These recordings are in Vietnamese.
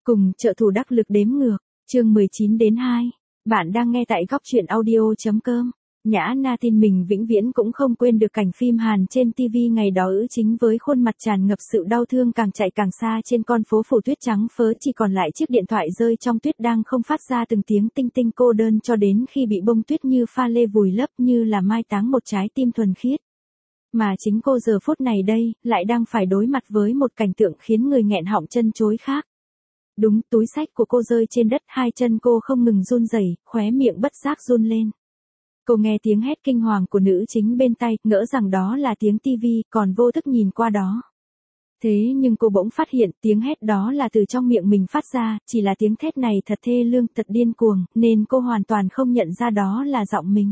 Cùng trợ thủ đắc lực đếm ngược, chương 19 đến 2. Bạn đang nghe tại góc truyện audio.com. Nhã Na tin mình vĩnh viễn cũng không quên được cảnh phim Hàn trên TV ngày đó chính với khuôn mặt tràn ngập sự đau thương càng chạy càng xa trên con phố phủ tuyết trắng phớ chỉ còn lại chiếc điện thoại rơi trong tuyết đang không phát ra từng tiếng tinh tinh cô đơn cho đến khi bị bông tuyết như pha lê vùi lấp như là mai táng một trái tim thuần khiết. Mà chính cô giờ phút này đây, lại đang phải đối mặt với một cảnh tượng khiến người nghẹn họng chân chối khác. Đúng, túi xách của cô rơi trên đất, hai chân cô không ngừng run rẩy, khóe miệng bất giác run lên. Cô nghe tiếng hét kinh hoàng của nữ chính bên tai, ngỡ rằng đó là tiếng tivi, còn vô thức nhìn qua đó. Thế nhưng cô bỗng phát hiện tiếng hét đó là từ trong miệng mình phát ra, chỉ là tiếng thét này thật thê lương, thật điên cuồng, nên cô hoàn toàn không nhận ra đó là giọng mình.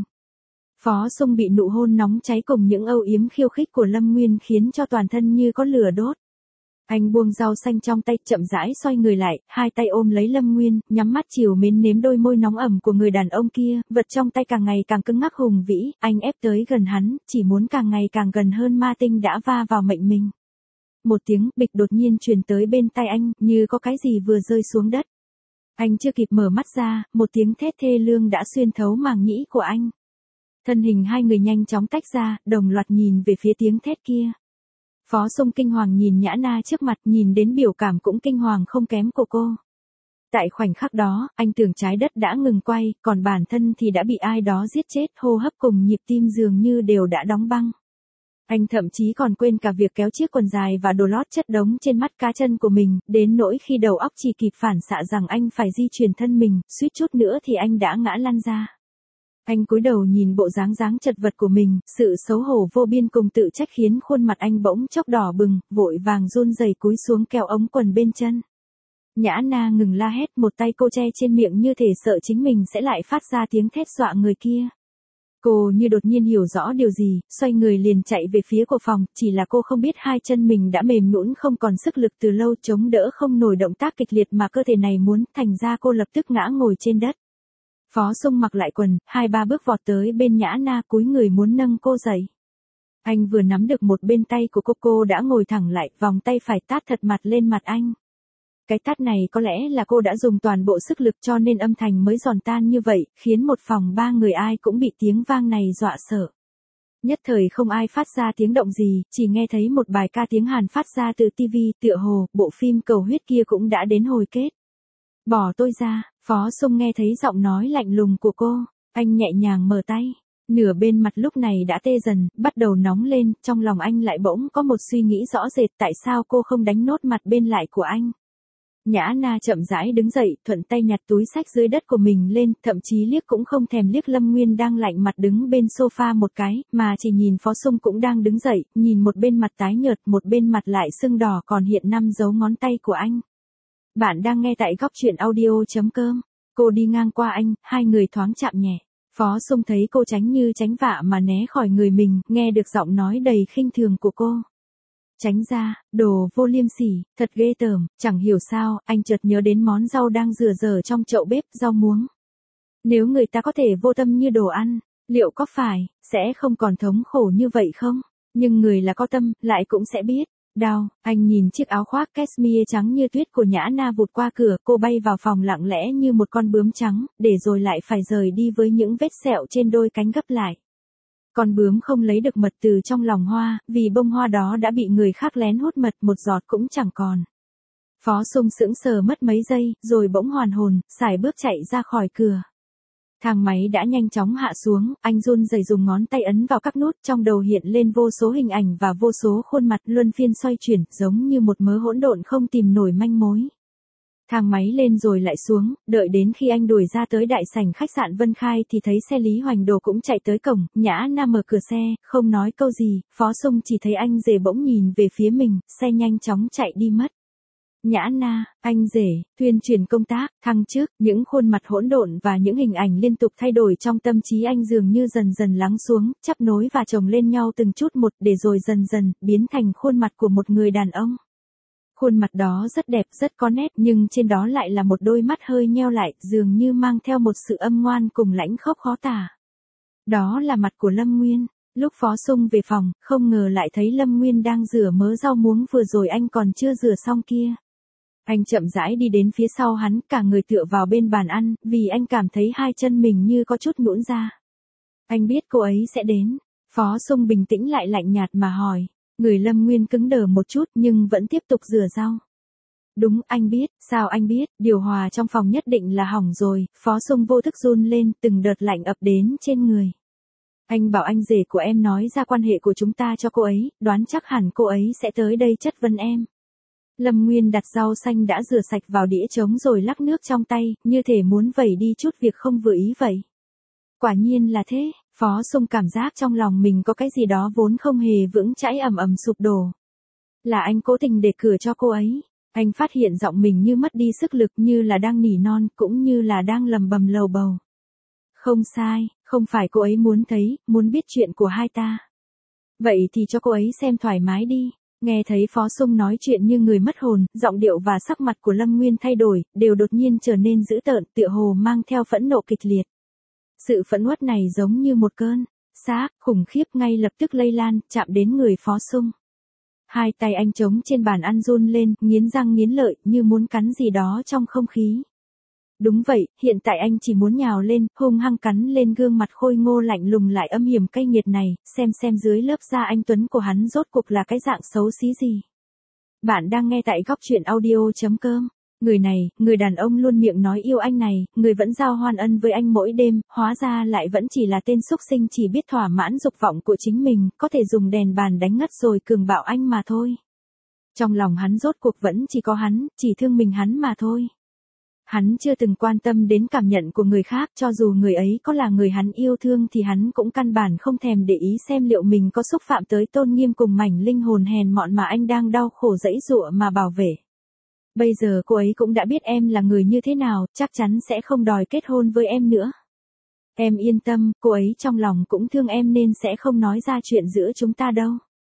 Phó Sung bị nụ hôn nóng cháy cùng những âu yếm khiêu khích của Lâm Nguyên khiến cho toàn thân như có lửa đốt. Anh buông rau xanh trong tay, chậm rãi xoay người lại, hai tay ôm lấy Lâm Nguyên, nhắm mắt trìu mến nếm đôi môi nóng ẩm của người đàn ông kia, vật trong tay càng ngày càng cứng ngắc hùng vĩ, anh ép tới gần hắn, chỉ muốn càng ngày càng gần hơn ma tinh đã va vào mệnh mình. Một tiếng bịch đột nhiên truyền tới bên tai anh, như có cái gì vừa rơi xuống đất. Anh chưa kịp mở mắt ra, một tiếng thét thê lương đã xuyên thấu màng nhĩ của anh. Thân hình hai người nhanh chóng tách ra, đồng loạt nhìn về phía tiếng thét kia. Phó Sung kinh hoàng nhìn Nhã Na trước mặt, nhìn đến biểu cảm cũng kinh hoàng không kém của cô. Tại khoảnh khắc đó, anh tưởng trái đất đã ngừng quay, còn bản thân thì đã bị ai đó giết chết, hô hấp cùng nhịp tim dường như đều đã đóng băng. Anh thậm chí còn quên cả việc kéo chiếc quần dài và đồ lót chất đống trên mắt cá chân của mình, đến nỗi khi đầu óc chỉ kịp phản xạ rằng anh phải di chuyển thân mình, suýt chút nữa thì anh đã ngã lăn ra. Anh cúi đầu nhìn bộ dáng chật vật của mình, sự xấu hổ vô biên cùng tự trách khiến khuôn mặt anh bỗng chốc đỏ bừng, vội vàng run rẩy cúi xuống kéo ống quần bên chân. Nhã Na ngừng la hét, một tay cô che trên miệng như thể sợ chính mình sẽ lại phát ra tiếng thét dọa người kia. Cô như đột nhiên hiểu rõ điều gì, xoay người liền chạy về phía của phòng, chỉ là cô không biết hai chân mình đã mềm nhũn không còn sức lực từ lâu, chống đỡ không nổi động tác kịch liệt mà cơ thể này muốn, thành ra cô lập tức ngã ngồi trên đất. Phó Sung mặc lại quần, 2-3 bước vọt tới bên Nhã Na cúi người muốn nâng cô dậy. Anh vừa nắm được một bên tay của cô đã ngồi thẳng lại, vòng tay phải tát thật mặt lên mặt anh. Cái tát này có lẽ là cô đã dùng toàn bộ sức lực cho nên âm thanh mới giòn tan như vậy, khiến một phòng 3 người ai cũng bị tiếng vang này dọa sợ. Nhất thời không ai phát ra tiếng động gì, chỉ nghe thấy một bài ca tiếng Hàn phát ra từ TV, tựa hồ, bộ phim cầu huyết kia cũng đã đến hồi kết. Bỏ tôi ra, Phó Sung nghe thấy giọng nói lạnh lùng của cô, anh nhẹ nhàng mở tay. Nửa bên mặt lúc này đã tê dần, bắt đầu nóng lên, trong lòng anh lại bỗng có một suy nghĩ rõ rệt tại sao cô không đánh nốt mặt bên lại của anh. Nhã Na chậm rãi đứng dậy, thuận tay nhặt túi xách dưới đất của mình lên, thậm chí liếc cũng không thèm liếc Lâm Nguyên đang lạnh mặt đứng bên sofa một cái, mà chỉ nhìn Phó Sung cũng đang đứng dậy, nhìn một bên mặt tái nhợt, một bên mặt lại sưng đỏ còn hiện 5 dấu ngón tay của anh. Bạn đang nghe tại góc truyện audio.com. Cô đi ngang qua anh, hai người thoáng chạm nhẹ. Phó Sung thấy cô tránh như tránh vạ mà né khỏi người mình, nghe được giọng nói đầy khinh thường của cô. Tránh ra, đồ vô liêm sỉ, thật ghê tởm, chẳng hiểu sao, anh chợt nhớ đến món rau đang rửa dở trong chậu bếp, rau muống. Nếu người ta có thể vô tâm như đồ ăn, liệu có phải, sẽ không còn thống khổ như vậy không? Nhưng người là có tâm, lại cũng sẽ biết. Đau, anh nhìn chiếc áo khoác cashmere trắng như tuyết của Nhã Na vụt qua cửa, cô bay vào phòng lặng lẽ như một con bướm trắng, để rồi lại phải rời đi với những vết sẹo trên đôi cánh gấp lại. Con bướm không lấy được mật từ trong lòng hoa, vì bông hoa đó đã bị người khác lén hút mật, một giọt cũng chẳng còn. Phó Sung sững sờ mất mấy giây, rồi bỗng hoàn hồn, sải bước chạy ra khỏi cửa. Thang máy đã nhanh chóng hạ xuống, anh run rẩy dùng ngón tay ấn vào các nút, trong đầu hiện lên vô số hình ảnh và vô số khuôn mặt luân phiên xoay chuyển, giống như một mớ hỗn độn không tìm nổi manh mối. Thang máy lên rồi lại xuống, đợi đến khi anh đuổi ra tới đại sảnh khách sạn Vân Khai thì thấy xe Lý Hoành Đồ cũng chạy tới cổng, Nhã Na mở cửa xe, không nói câu gì, Phó Sung chỉ thấy anh rể bỗng nhìn về phía mình, xe nhanh chóng chạy đi mất. Nhã Na, anh rể, tuyên truyền công tác, thăng chức, những khuôn mặt hỗn độn và những hình ảnh liên tục thay đổi trong tâm trí anh dường như dần dần lắng xuống, chắp nối và chồng lên nhau từng chút một để rồi dần dần biến thành khuôn mặt của một người đàn ông. Khuôn mặt đó rất đẹp, rất có nét nhưng trên đó lại là một đôi mắt hơi nheo lại, dường như mang theo một sự âm ngoan cùng lãnh khốc khó tả. Đó là mặt của Lâm Nguyên. Lúc Phó Sung về phòng, không ngờ lại thấy Lâm Nguyên đang rửa mớ rau muống vừa rồi anh còn chưa rửa xong kia. Anh chậm rãi đi đến phía sau hắn, cả người tựa vào bên bàn ăn, vì anh cảm thấy hai chân mình như có chút nhũn ra. Anh biết cô ấy sẽ đến. Phó Sung bình tĩnh lại lạnh nhạt mà hỏi. Người Lâm Nguyên cứng đờ một chút nhưng vẫn tiếp tục rửa rau. Đúng, anh biết. Sao anh biết? Điều hòa trong phòng nhất định là hỏng rồi. Phó Sung vô thức run lên, từng đợt lạnh ập đến trên người. Anh bảo anh rể của em nói ra quan hệ của chúng ta cho cô ấy, đoán chắc hẳn cô ấy sẽ tới đây chất vấn em. Lâm Nguyên đặt rau xanh đã rửa sạch vào đĩa trống rồi lắc nước trong tay, như thể muốn vẩy đi chút việc không vừa ý vậy. Quả nhiên là thế, Phó Sung cảm giác trong lòng mình có cái gì đó vốn không hề vững chãi ầm ầm sụp đổ. Là anh cố tình để cửa cho cô ấy. Anh phát hiện giọng mình như mất đi sức lực, như là đang nỉ non, cũng như là đang lầm bầm lầu bầu. Không sai, không phải cô ấy muốn thấy, muốn biết chuyện của hai ta. Vậy thì cho cô ấy xem thoải mái đi. Nghe thấy Phó Sung nói chuyện như người mất hồn, giọng điệu và sắc mặt của Lâm Nguyên thay đổi, đều đột nhiên trở nên dữ tợn, tựa hồ mang theo phẫn nộ kịch liệt. Sự phẫn uất này giống như một cơn xá khủng khiếp ngay lập tức lây lan, chạm đến người Phó Sung. Hai tay anh trống trên bàn ăn run lên, nghiến răng nghiến lợi, như muốn cắn gì đó trong không khí. Đúng vậy, hiện tại anh chỉ muốn nhào lên, hung hăng cắn lên gương mặt khôi ngô lạnh lùng lại âm hiểm cay nghiệt này, xem dưới lớp da anh tuấn của hắn rốt cuộc là cái dạng xấu xí gì. Bạn đang nghe tại góc truyện audio.com. Người này, người đàn ông luôn miệng nói yêu anh này, người vẫn giao hoan ân với anh mỗi đêm, hóa ra lại vẫn chỉ là tên xúc sinh chỉ biết thỏa mãn dục vọng của chính mình, có thể dùng đèn bàn đánh ngất rồi cường bạo anh mà thôi. Trong lòng hắn rốt cuộc vẫn chỉ có hắn, chỉ thương mình hắn mà thôi. Hắn chưa từng quan tâm đến cảm nhận của người khác, cho dù người ấy có là người hắn yêu thương thì hắn cũng căn bản không thèm để ý xem liệu mình có xúc phạm tới tôn nghiêm cùng mảnh linh hồn hèn mọn mà anh đang đau khổ giãy giụa mà bảo vệ. Bây giờ cô ấy cũng đã biết em là người như thế nào, chắc chắn sẽ không đòi kết hôn với em nữa. Em yên tâm, cô ấy trong lòng cũng thương em nên sẽ không nói ra chuyện giữa chúng ta đâu.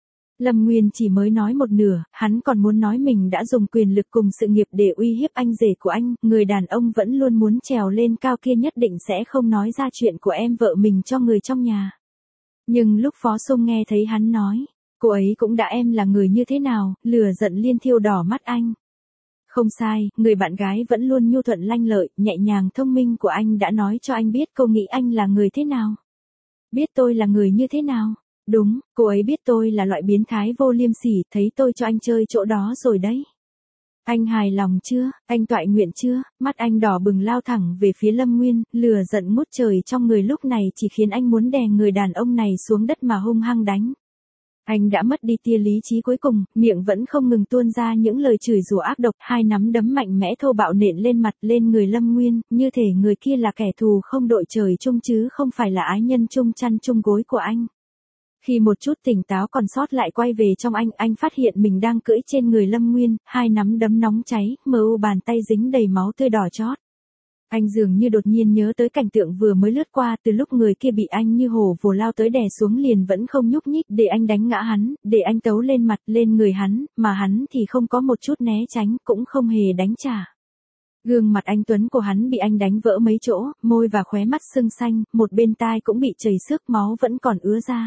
Lâm Nguyên chỉ mới nói một nửa, hắn còn muốn nói mình đã dùng quyền lực cùng sự nghiệp để uy hiếp anh rể của anh, người đàn ông vẫn luôn muốn trèo lên cao kia nhất định sẽ không nói ra chuyện của em vợ mình cho người trong nhà. Nhưng lúc Phó Sung nghe thấy hắn nói, cô ấy cũng đã em là người như thế nào, lửa giận liên thiêu đỏ mắt anh. Không sai, người bạn gái vẫn luôn nhu thuận lanh lợi, nhẹ nhàng thông minh của anh đã nói cho anh biết cô nghĩ anh là người thế nào. Biết tôi là người như thế nào? Đúng, cô ấy biết tôi là loại biến thái vô liêm sỉ, thấy tôi cho anh chơi chỗ đó rồi đấy. Anh hài lòng chưa, anh toại nguyện chưa? Mắt anh đỏ bừng lao thẳng về phía Lâm Nguyên, lửa giận ngút trời trong người lúc này chỉ khiến anh muốn đè người đàn ông này xuống đất mà hung hăng đánh. Anh đã mất đi tia lý trí cuối cùng, miệng vẫn không ngừng tuôn ra những lời chửi rủa ác độc, hai nắm đấm mạnh mẽ thô bạo nện lên mặt lên người Lâm Nguyên, như thể người kia là kẻ thù không đội trời chung chứ không phải là ái nhân chung chăn chung gối của anh. Khi một chút tỉnh táo còn sót lại quay về trong anh phát hiện mình đang cưỡi trên người Lâm Nguyên, hai nắm đấm nóng cháy, mờ u bàn tay dính đầy máu tươi đỏ chót. Anh dường như đột nhiên nhớ tới cảnh tượng vừa mới lướt qua, từ lúc người kia bị anh như hổ vồ lao tới đè xuống liền vẫn không nhúc nhích để anh đánh ngã hắn, để anh tấu lên mặt lên người hắn, mà hắn thì không có một chút né tránh, cũng không hề đánh trả. Gương mặt anh tuấn của hắn bị anh đánh vỡ mấy chỗ, môi và khóe mắt sưng xanh, một bên tai cũng bị chảy xước máu vẫn còn ứa ra.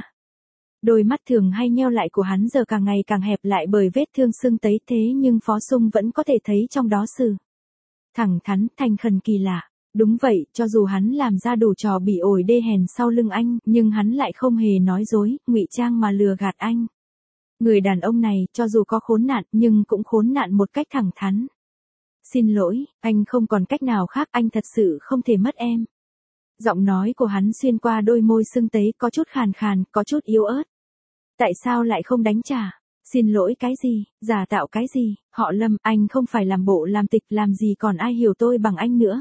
Đôi mắt thường hay nheo lại của hắn giờ càng ngày càng hẹp lại bởi vết thương sưng tấy thế nhưng Phó Sung vẫn có thể thấy trong đó sự thẳng thắn, thành khẩn kỳ lạ. Đúng vậy, cho dù hắn làm ra đủ trò bỉ ổi đê hèn sau lưng anh, nhưng hắn lại không hề nói dối, ngụy trang mà lừa gạt anh. Người đàn ông này, cho dù có khốn nạn, nhưng cũng khốn nạn một cách thẳng thắn. Xin lỗi, anh không còn cách nào khác, anh thật sự không thể mất em. Giọng nói của hắn xuyên qua đôi môi sưng tấy có chút khàn khàn, có chút yếu ớt. Tại sao lại không đánh trả? Xin lỗi cái gì, giả tạo cái gì, họ Lâm, anh không phải làm bộ làm tịch làm gì còn ai hiểu tôi bằng anh nữa.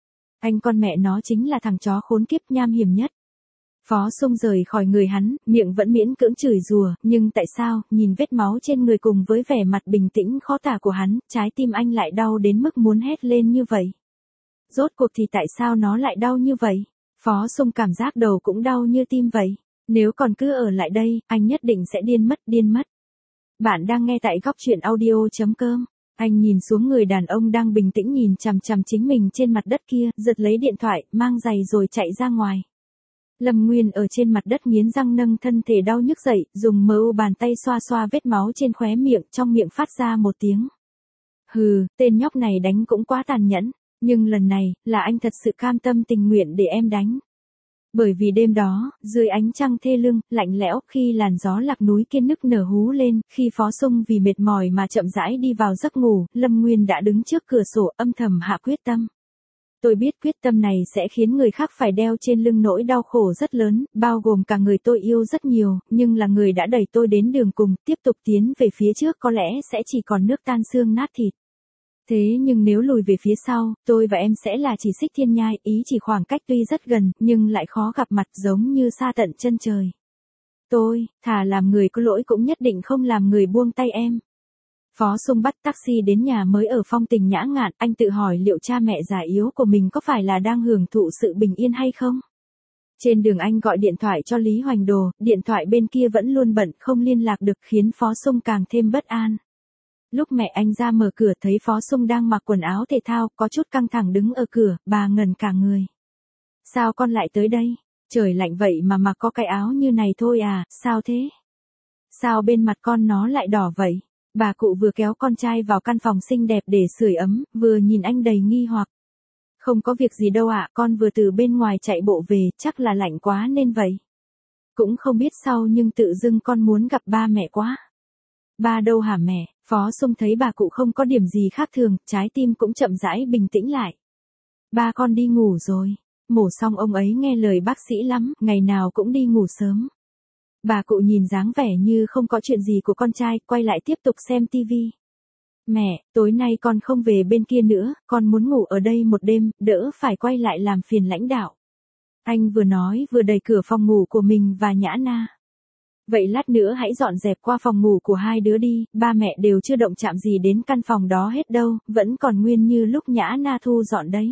Anh con mẹ nó chính là thằng chó khốn kiếp nham hiểm nhất. Phó Sung rời khỏi người hắn, miệng vẫn miễn cưỡng chửi rủa, nhưng tại sao, nhìn vết máu trên người cùng với vẻ mặt bình tĩnh khó tả của hắn, trái tim anh lại đau đến mức muốn hét lên như vậy. Rốt cuộc thì tại sao nó lại đau như vậy? Phó Sung cảm giác đầu cũng đau như tim vậy. Nếu còn cứ ở lại đây, anh nhất định sẽ điên mất. Bạn đang nghe tại góc truyện audio.com. Anh nhìn xuống người đàn ông đang bình tĩnh nhìn chằm chằm chính mình trên mặt đất kia, giật lấy điện thoại, mang giày rồi chạy ra ngoài. Lâm Nguyên ở trên mặt đất nghiến răng nâng thân thể đau nhức dậy, dùng mờ u bàn tay xoa xoa vết máu trên khóe miệng, trong miệng phát ra một tiếng Hừ, tên nhóc này đánh cũng quá tàn nhẫn, nhưng lần này, là anh thật sự cam tâm tình nguyện để em đánh. Bởi vì đêm đó, dưới ánh trăng thê lương, lạnh lẽo, khi làn gió lạc núi kia nức nở hú lên, khi Phó Sung vì mệt mỏi mà chậm rãi đi vào giấc ngủ, Lâm Nguyên đã đứng trước cửa sổ âm thầm hạ quyết tâm. Tôi biết quyết tâm này sẽ khiến người khác phải đeo trên lưng nỗi đau khổ rất lớn, bao gồm cả người tôi yêu rất nhiều, nhưng là người đã đẩy tôi đến đường cùng, tiếp tục tiến về phía trước có lẽ sẽ chỉ còn nước tan xương nát thịt. Thế nhưng nếu lùi về phía sau, tôi và em sẽ là chỉ xích thiên nhai, ý chỉ khoảng cách tuy rất gần, nhưng lại khó gặp mặt giống như xa tận chân trời. Tôi, thà làm người có lỗi cũng nhất định không làm người buông tay em. Phó Sung bắt taxi đến nhà mới ở Phong Tình Nhã Ngạn, anh tự hỏi liệu cha mẹ già yếu của mình có phải là đang hưởng thụ sự bình yên hay không? Trên đường anh gọi điện thoại cho Lý Hoành Đồ, điện thoại bên kia vẫn luôn bận không liên lạc được khiến Phó Sung càng thêm bất an. Lúc mẹ anh ra mở cửa thấy Phó Sung đang mặc quần áo thể thao, có chút căng thẳng đứng ở cửa, bà ngẩn cả người. Sao con lại tới đây? Trời lạnh vậy mà mặc có cái áo như này thôi à, sao thế? Sao bên mặt con nó lại đỏ vậy? Bà cụ vừa kéo con trai vào căn phòng xinh đẹp để sưởi ấm, vừa nhìn anh đầy nghi hoặc. Không có việc gì đâu ạ, con vừa từ bên ngoài chạy bộ về, chắc là lạnh quá nên vậy. Cũng không biết sao nhưng tự dưng con muốn gặp ba mẹ quá. Ba đâu hả mẹ? Phó Sung thấy bà cụ không có điểm gì khác thường, trái tim cũng chậm rãi bình tĩnh lại. Ba con đi ngủ rồi. Mổ xong ông ấy nghe lời bác sĩ lắm, ngày nào cũng đi ngủ sớm. Bà cụ nhìn dáng vẻ như không có chuyện gì của con trai, quay lại tiếp tục xem tivi. Mẹ, tối nay con không về bên kia nữa, con muốn ngủ ở đây một đêm, đỡ phải quay lại làm phiền lãnh đạo. Anh vừa nói vừa đẩy cửa phòng ngủ của mình và Nhã Na. Vậy lát nữa hãy dọn dẹp qua phòng ngủ của hai đứa đi, ba mẹ đều chưa động chạm gì đến căn phòng đó hết đâu, vẫn còn nguyên như lúc Nhã Na thu dọn đấy.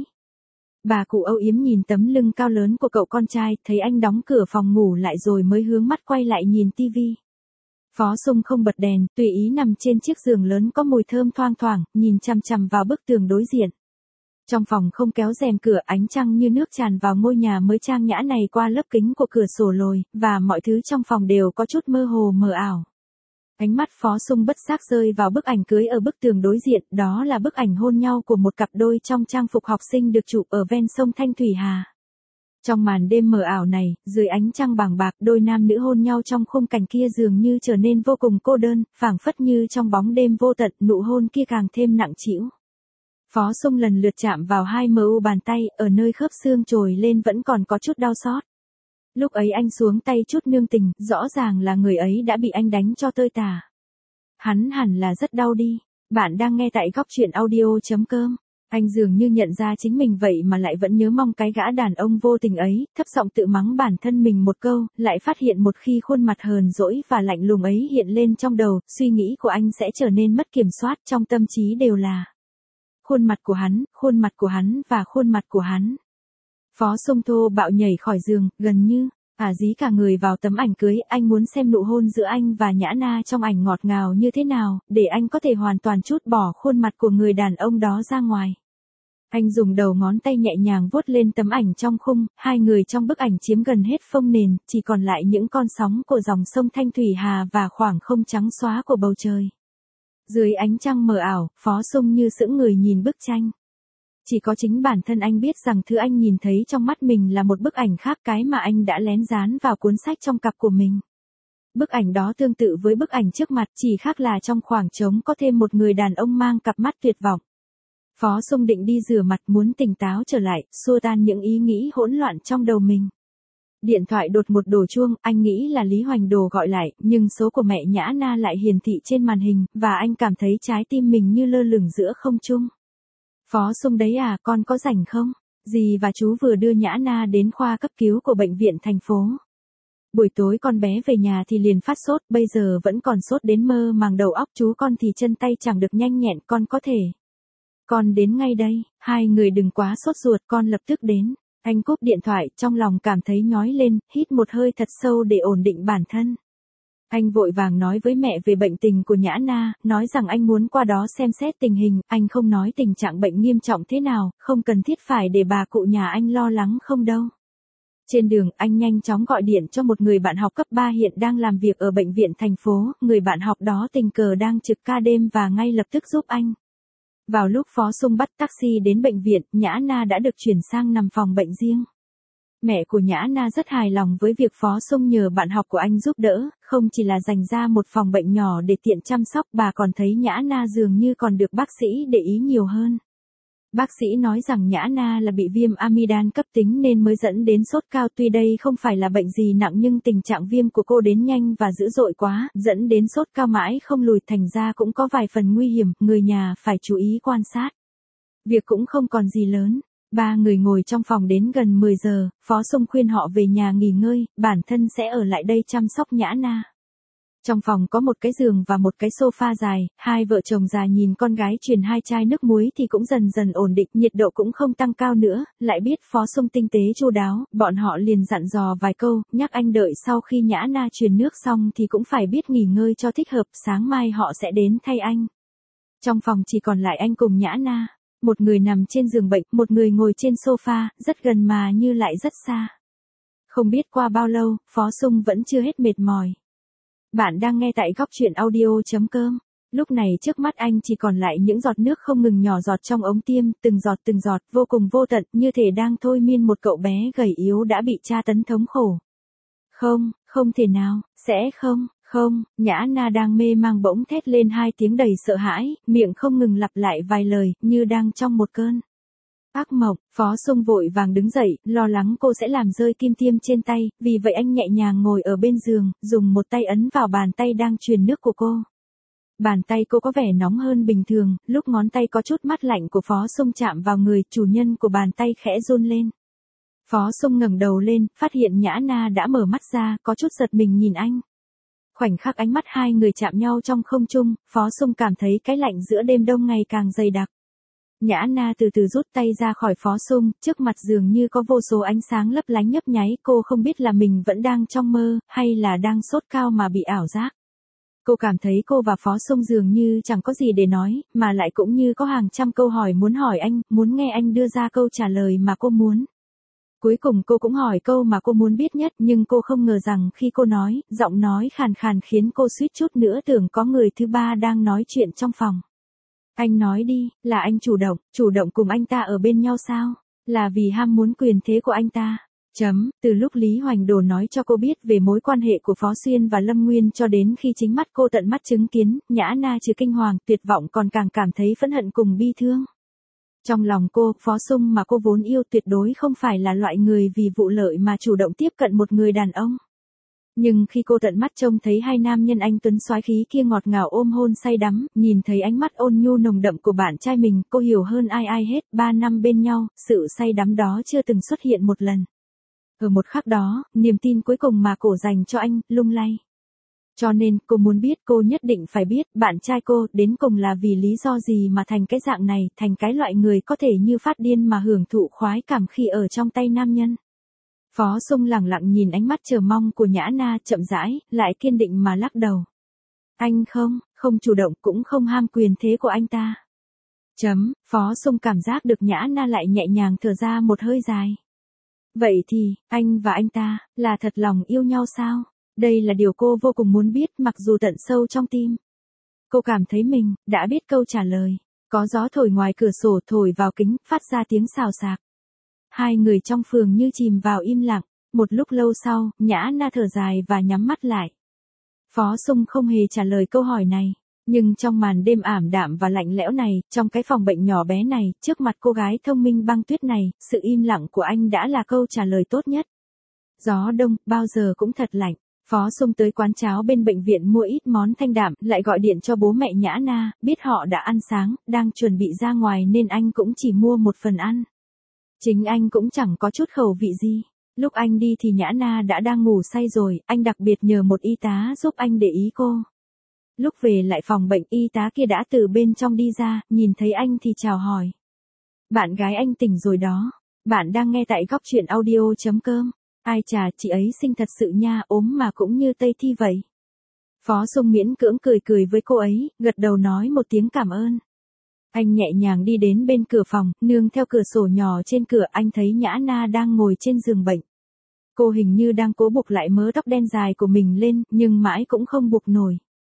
Bà cụ âu yếm nhìn tấm lưng cao lớn của cậu con trai, thấy anh đóng cửa phòng ngủ lại rồi mới hướng mắt quay lại nhìn tivi. Phó Sung không bật đèn, tùy ý nằm trên chiếc giường lớn có mùi thơm thoang thoảng, nhìn chằm chằm vào bức tường đối diện. Trong phòng không kéo rèm cửa, ánh trăng như nước tràn vào ngôi nhà mới trang nhã này qua lớp kính của cửa sổ lồi, và mọi thứ trong phòng đều có chút mơ hồ mờ ảo. Ánh mắt Phó Sung bất giác rơi vào bức ảnh cưới ở bức tường đối diện, đó là bức ảnh hôn nhau của một cặp đôi trong trang phục học sinh được chụp ở ven sông Thanh Thủy Hà. Trong màn đêm mờ ảo này, dưới ánh trăng bàng bạc, đôi nam nữ hôn nhau trong khung cảnh kia dường như trở nên vô cùng cô đơn, phảng phất như trong bóng đêm vô tận, nụ hôn kia càng thêm nặng trĩu. Phó Sung lần lượt chạm vào hai mu bàn tay, ở nơi khớp xương trồi lên vẫn còn có chút đau xót. Lúc ấy anh xuống tay chút nương tình, rõ ràng là người ấy đã bị anh đánh cho tơi tả. Hắn hẳn là rất đau đi. Bạn đang nghe tại góc chuyện audio.com. Anh dường như nhận ra chính mình vậy mà lại vẫn nhớ mong cái gã đàn ông vô tình ấy, thấp giọng tự mắng bản thân mình một câu, lại phát hiện một khi khuôn mặt hờn dỗi và lạnh lùng ấy hiện lên trong đầu, suy nghĩ của anh sẽ trở nên mất kiểm soát, trong tâm trí đều là khuôn mặt của hắn, khuôn mặt của hắn và khuôn mặt của hắn. Phó Sung thô bạo nhảy khỏi giường, gần như dí cả người vào tấm ảnh cưới, anh muốn xem nụ hôn giữa anh và Nhã Na trong ảnh ngọt ngào như thế nào, để anh có thể hoàn toàn trút bỏ khuôn mặt của người đàn ông đó ra ngoài. Anh dùng đầu ngón tay nhẹ nhàng vuốt lên tấm ảnh trong khung, hai người trong bức ảnh chiếm gần hết phông nền, chỉ còn lại những con sóng của dòng sông Thanh Thủy Hà và khoảng không trắng xóa của bầu trời. Dưới ánh trăng mờ ảo, Phó Sung như sững người nhìn bức tranh. Chỉ có chính bản thân anh biết rằng thứ anh nhìn thấy trong mắt mình là một bức ảnh khác, cái mà anh đã lén dán vào cuốn sách trong cặp của mình. Bức ảnh đó tương tự với bức ảnh trước mặt, chỉ khác là trong khoảng trống có thêm một người đàn ông mang cặp mắt tuyệt vọng. Phó Sung định đi rửa mặt, muốn tỉnh táo trở lại, xua tan những ý nghĩ hỗn loạn trong đầu mình. Điện thoại đột một đổ chuông, anh nghĩ là Lý Hoành Đồ gọi lại, nhưng số của mẹ Nhã Na lại hiển thị trên màn hình, và anh cảm thấy trái tim mình như lơ lửng giữa không trung. Phó Sung đấy à, con có rảnh không? Dì và chú vừa đưa Nhã Na đến khoa cấp cứu của bệnh viện thành phố. Buổi tối con bé về nhà thì liền phát sốt, bây giờ vẫn còn sốt đến mơ màng đầu óc, chú con thì chân tay chẳng được nhanh nhẹn, con có thể. Con đến ngay đây, hai người đừng quá sốt ruột, con lập tức đến. Anh cúp điện thoại, trong lòng cảm thấy nhói lên, hít một hơi thật sâu để ổn định bản thân. Anh vội vàng nói với mẹ về bệnh tình của Nhã Na, nói rằng anh muốn qua đó xem xét tình hình, anh không nói tình trạng bệnh nghiêm trọng thế nào, không cần thiết phải để bà cụ nhà anh lo lắng không đâu. Trên đường, anh nhanh chóng gọi điện cho một người bạn học cấp 3 hiện đang làm việc ở bệnh viện thành phố, người bạn học đó tình cờ đang trực ca đêm và ngay lập tức giúp anh. Vào lúc Phó Sung bắt taxi đến bệnh viện, Nhã Na đã được chuyển sang nằm phòng bệnh riêng. Mẹ của Nhã Na rất hài lòng với việc Phó Sung nhờ bạn học của anh giúp đỡ, không chỉ là dành ra một phòng bệnh nhỏ để tiện chăm sóc, bà còn thấy Nhã Na dường như còn được bác sĩ để ý nhiều hơn. Bác sĩ nói rằng Nhã Na là bị viêm amidan cấp tính nên mới dẫn đến sốt cao, tuy đây không phải là bệnh gì nặng nhưng tình trạng viêm của cô đến nhanh và dữ dội quá, dẫn đến sốt cao mãi không lùi, thành ra cũng có vài phần nguy hiểm, người nhà phải chú ý quan sát. Việc cũng không còn gì lớn. Ba người ngồi trong phòng đến gần 10 giờ, Phó Sung khuyên họ về nhà nghỉ ngơi, bản thân sẽ ở lại đây chăm sóc Nhã Na. Trong phòng có một cái giường và một cái sofa dài, hai vợ chồng già nhìn con gái truyền 2 chai nước muối thì cũng dần dần ổn định, nhiệt độ cũng không tăng cao nữa, lại biết Phó Sung tinh tế chu đáo, bọn họ liền dặn dò vài câu, nhắc anh đợi sau khi Nhã Na truyền nước xong thì cũng phải biết nghỉ ngơi cho thích hợp, sáng mai họ sẽ đến thay anh. Trong phòng chỉ còn lại anh cùng Nhã Na. Một người nằm trên giường bệnh, một người ngồi trên sofa, rất gần mà như lại rất xa. Không biết qua bao lâu, Phó Sung vẫn chưa hết mệt mỏi. Bạn đang nghe tại góc truyện audio.com. Lúc này trước mắt anh chỉ còn lại những giọt nước không ngừng nhỏ giọt trong ống tiêm, từng giọt, vô cùng vô tận, như thể đang thôi miên một cậu bé gầy yếu đã bị tra tấn thống khổ. Không, không thể nào, sẽ không. Không, Nhã Na đang mê mang bỗng thét lên 2 tiếng đầy sợ hãi, miệng không ngừng lặp lại vài lời, như đang trong một cơn ác mộng. Phó Sung vội vàng đứng dậy, lo lắng cô sẽ làm rơi kim tiêm trên tay, vì vậy anh nhẹ nhàng ngồi ở bên giường, dùng một tay ấn vào bàn tay đang truyền nước của cô. Bàn tay cô có vẻ nóng hơn bình thường, lúc ngón tay có chút mát lạnh của Phó Sung chạm vào người, chủ nhân của bàn tay khẽ run lên. Phó Sung ngẩng đầu lên, phát hiện Nhã Na đã mở mắt ra, có chút giật mình nhìn anh. Khoảnh khắc ánh mắt hai người chạm nhau trong không trung, Phó Sung cảm thấy cái lạnh giữa đêm đông ngày càng dày đặc. Nhã Na từ từ rút tay ra khỏi Phó Sung, trước mặt dường như có vô số ánh sáng lấp lánh nhấp nháy, cô không biết là mình vẫn đang trong mơ, hay là đang sốt cao mà bị ảo giác. Cô cảm thấy cô và Phó Sung dường như chẳng có gì để nói, mà lại cũng như có hàng trăm câu hỏi muốn hỏi anh, muốn nghe anh đưa ra câu trả lời mà cô muốn. Cuối cùng cô cũng hỏi câu mà cô muốn biết nhất, nhưng cô không ngờ rằng khi cô nói, giọng nói khàn khàn khiến cô suýt chút nữa tưởng có người thứ ba đang nói chuyện trong phòng. Anh nói đi, là anh chủ động cùng anh ta ở bên nhau sao? Là vì ham muốn quyền thế của anh ta? Từ lúc Lý Hoành Đồ nói cho cô biết về mối quan hệ của Phó Xuyên và Lâm Nguyên cho đến khi chính mắt cô tận mắt chứng kiến, Nhã Na trừ kinh hoàng, tuyệt vọng còn càng cảm thấy phẫn hận cùng bi thương. Trong lòng cô, Phó Sung mà cô vốn yêu tuyệt đối không phải là loại người vì vụ lợi mà chủ động tiếp cận một người đàn ông. Nhưng khi cô tận mắt trông thấy hai nam nhân anh tuấn soái khí kia ngọt ngào ôm hôn say đắm, nhìn thấy ánh mắt ôn nhu nồng đậm của bạn trai mình, cô hiểu hơn ai hết, 3 năm bên nhau, sự say đắm đó chưa từng xuất hiện một lần. Ở một khắc đó, niềm tin cuối cùng mà cô dành cho anh, lung lay. Cho nên, cô muốn biết, cô nhất định phải biết, bạn trai cô, đến cùng là vì lý do gì mà thành cái dạng này, thành cái loại người có thể như phát điên mà hưởng thụ khoái cảm khi ở trong tay nam nhân. Phó Sung lẳng lặng nhìn ánh mắt chờ mong của Nhã Na, chậm rãi, lại kiên định mà lắc đầu. Anh không chủ động, cũng không ham quyền thế của anh ta. Phó Sung cảm giác được Nhã Na lại nhẹ nhàng thở ra một hơi dài. Vậy thì, anh và anh ta, là thật lòng yêu nhau sao? Đây là điều cô vô cùng muốn biết, mặc dù tận sâu trong tim. Cô cảm thấy mình, đã biết câu trả lời. Có gió thổi ngoài cửa sổ thổi vào kính, phát ra tiếng xào xạc. Hai người trong phường như chìm vào im lặng. Một lúc lâu sau, Nhã Na thở dài và nhắm mắt lại. Phó Sung không hề trả lời câu hỏi này. Nhưng trong màn đêm ảm đạm và lạnh lẽo này, trong cái phòng bệnh nhỏ bé này, trước mặt cô gái thông minh băng tuyết này, sự im lặng của anh đã là câu trả lời tốt nhất. Gió đông, bao giờ cũng thật lạnh. Phó Sung tới quán cháo bên bệnh viện mua ít món thanh đạm, lại gọi điện cho bố mẹ Nhã Na, biết họ đã ăn sáng, đang chuẩn bị ra ngoài nên anh cũng chỉ mua một phần ăn. Chính anh cũng chẳng có chút khẩu vị gì. Lúc anh đi thì Nhã Na đã đang ngủ say rồi, anh đặc biệt nhờ một y tá giúp anh để ý cô. Lúc về lại phòng bệnh, y tá kia đã từ bên trong đi ra, nhìn thấy anh thì chào hỏi. Bạn gái anh tỉnh rồi đó. Bạn đang nghe tại góc truyện audio.com. Ai chà, chị ấy xinh thật sự nha, ốm mà cũng như Tây Thi vậy. Phó Sung miễn cưỡng cười với cô ấy, gật đầu nói một tiếng cảm ơn. Anh nhẹ nhàng đi đến bên cửa phòng, nương theo cửa sổ nhỏ trên cửa, anh thấy Nhã Na đang ngồi trên giường bệnh. Cô hình như đang cố buộc lại mớ tóc đen dài của mình lên, nhưng mãi cũng không buộc nổi.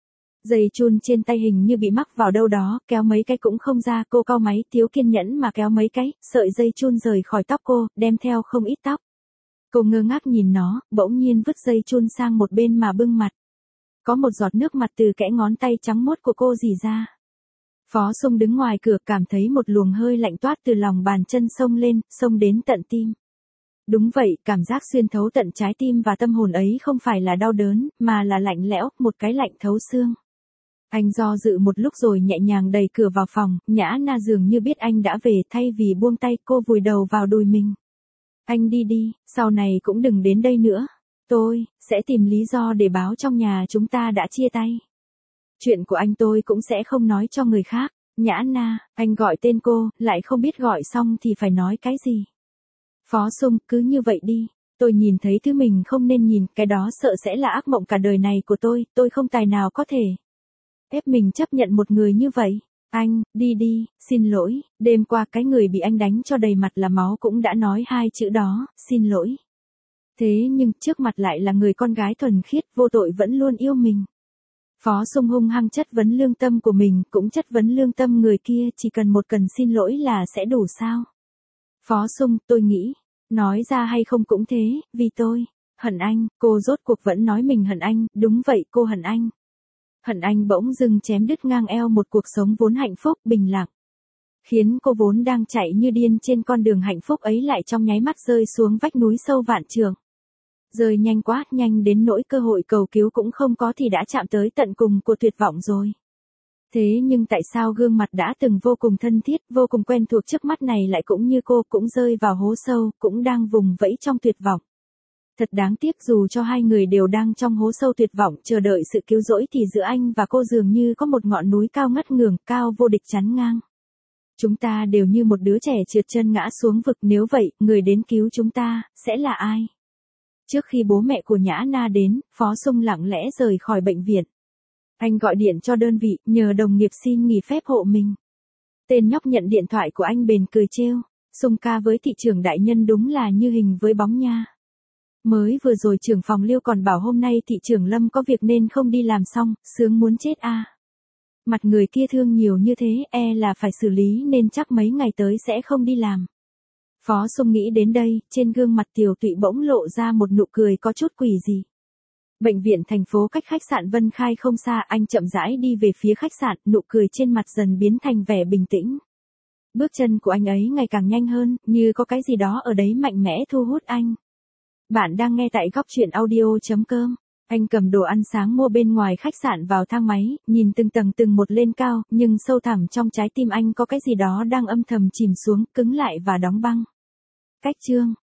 Dây chun trên tay hình như bị mắc vào đâu đó, kéo mấy cái cũng không ra, cô cau máy thiếu kiên nhẫn mà kéo mấy cái, sợi dây chun rời khỏi tóc cô, đem theo không ít tóc. Cô ngơ ngác nhìn nó, bỗng nhiên vứt dây chun sang một bên mà bưng mặt. Có một giọt nước mặt từ kẽ ngón tay trắng muốt của cô rỉ ra. Phó Sung đứng ngoài cửa cảm thấy một luồng hơi lạnh toát từ lòng bàn chân xông lên, xông đến tận tim. Đúng vậy, cảm giác xuyên thấu tận trái tim và tâm hồn ấy không phải là đau đớn, mà là lạnh lẽo, một cái lạnh thấu xương. Anh do dự một lúc rồi nhẹ nhàng đẩy cửa vào phòng, Nhã Na dường như biết anh đã về, thay vì buông tay cô vùi đầu vào đùi mình. Anh đi đi, sau này cũng đừng đến đây nữa. Tôi sẽ tìm lý do để báo trong nhà chúng ta đã chia tay. Chuyện của anh tôi cũng sẽ không nói cho người khác. Nhã Na, anh gọi tên cô, lại không biết gọi xong thì phải nói cái gì. Phó Sung, cứ như vậy đi. Tôi nhìn thấy thứ mình không nên nhìn, cái đó sợ sẽ là ác mộng cả đời này của tôi không tài nào có thể ép mình chấp nhận một người như vậy. Anh, đi đi, xin lỗi, đêm qua cái người bị anh đánh cho đầy mặt là máu cũng đã nói hai chữ đó, xin lỗi. Thế nhưng trước mặt lại là người con gái thuần khiết, vô tội vẫn luôn yêu mình. Phó Sung hung hăng chất vấn lương tâm của mình, cũng chất vấn lương tâm người kia, chỉ cần một cần xin lỗi là sẽ đủ sao? Phó Sung, tôi nghĩ, nói ra hay không cũng thế, vì tôi hận anh. Cô rốt cuộc vẫn nói mình hận anh, đúng vậy, cô hận anh. Hận anh bỗng dưng chém đứt ngang eo một cuộc sống vốn hạnh phúc, bình lặng. Khiến cô vốn đang chạy như điên trên con đường hạnh phúc ấy lại trong nháy mắt rơi xuống vách núi sâu vạn trượng. Rơi nhanh quá, nhanh đến nỗi cơ hội cầu cứu cũng không có thì đã chạm tới tận cùng của tuyệt vọng rồi. Thế nhưng tại sao gương mặt đã từng vô cùng thân thiết, vô cùng quen thuộc trước mắt này lại cũng như cô, cũng rơi vào hố sâu, cũng đang vùng vẫy trong tuyệt vọng. Thật đáng tiếc, dù cho hai người đều đang trong hố sâu tuyệt vọng chờ đợi sự cứu rỗi thì giữa anh và cô dường như có một ngọn núi cao ngất ngường, cao vô địch chắn ngang. Chúng ta đều như một đứa trẻ trượt chân ngã xuống vực, nếu vậy, người đến cứu chúng ta sẽ là ai? Trước khi bố mẹ của Nhã Na đến, Phó Sung lặng lẽ rời khỏi bệnh viện. Anh gọi điện cho đơn vị, nhờ đồng nghiệp xin nghỉ phép hộ mình. Tên nhóc nhận điện thoại của anh bền cười trêu, Sung ca với thị trưởng đại nhân đúng là như hình với bóng nha. Mới vừa rồi trưởng phòng Liêu còn bảo hôm nay thị trưởng Lâm có việc nên không đi làm xong, sướng muốn chết a. Mặt người kia thương nhiều như thế, là phải xử lý nên chắc mấy ngày tới sẽ không đi làm. Phó Sung nghĩ đến đây, trên gương mặt Tiểu Tụy bỗng lộ ra một nụ cười có chút quỷ dị. Bệnh viện thành phố cách khách sạn Vân Khai không xa, anh chậm rãi đi về phía khách sạn, nụ cười trên mặt dần biến thành vẻ bình tĩnh. Bước chân của anh ấy ngày càng nhanh hơn, như có cái gì đó ở đấy mạnh mẽ thu hút anh. Bạn đang nghe tại góc truyện audio.com. Anh cầm đồ ăn sáng mua bên ngoài khách sạn vào thang máy, nhìn từng tầng từng một lên cao, nhưng sâu thẳm trong trái tim anh có cái gì đó đang âm thầm chìm xuống, cứng lại và đóng băng. Cách chương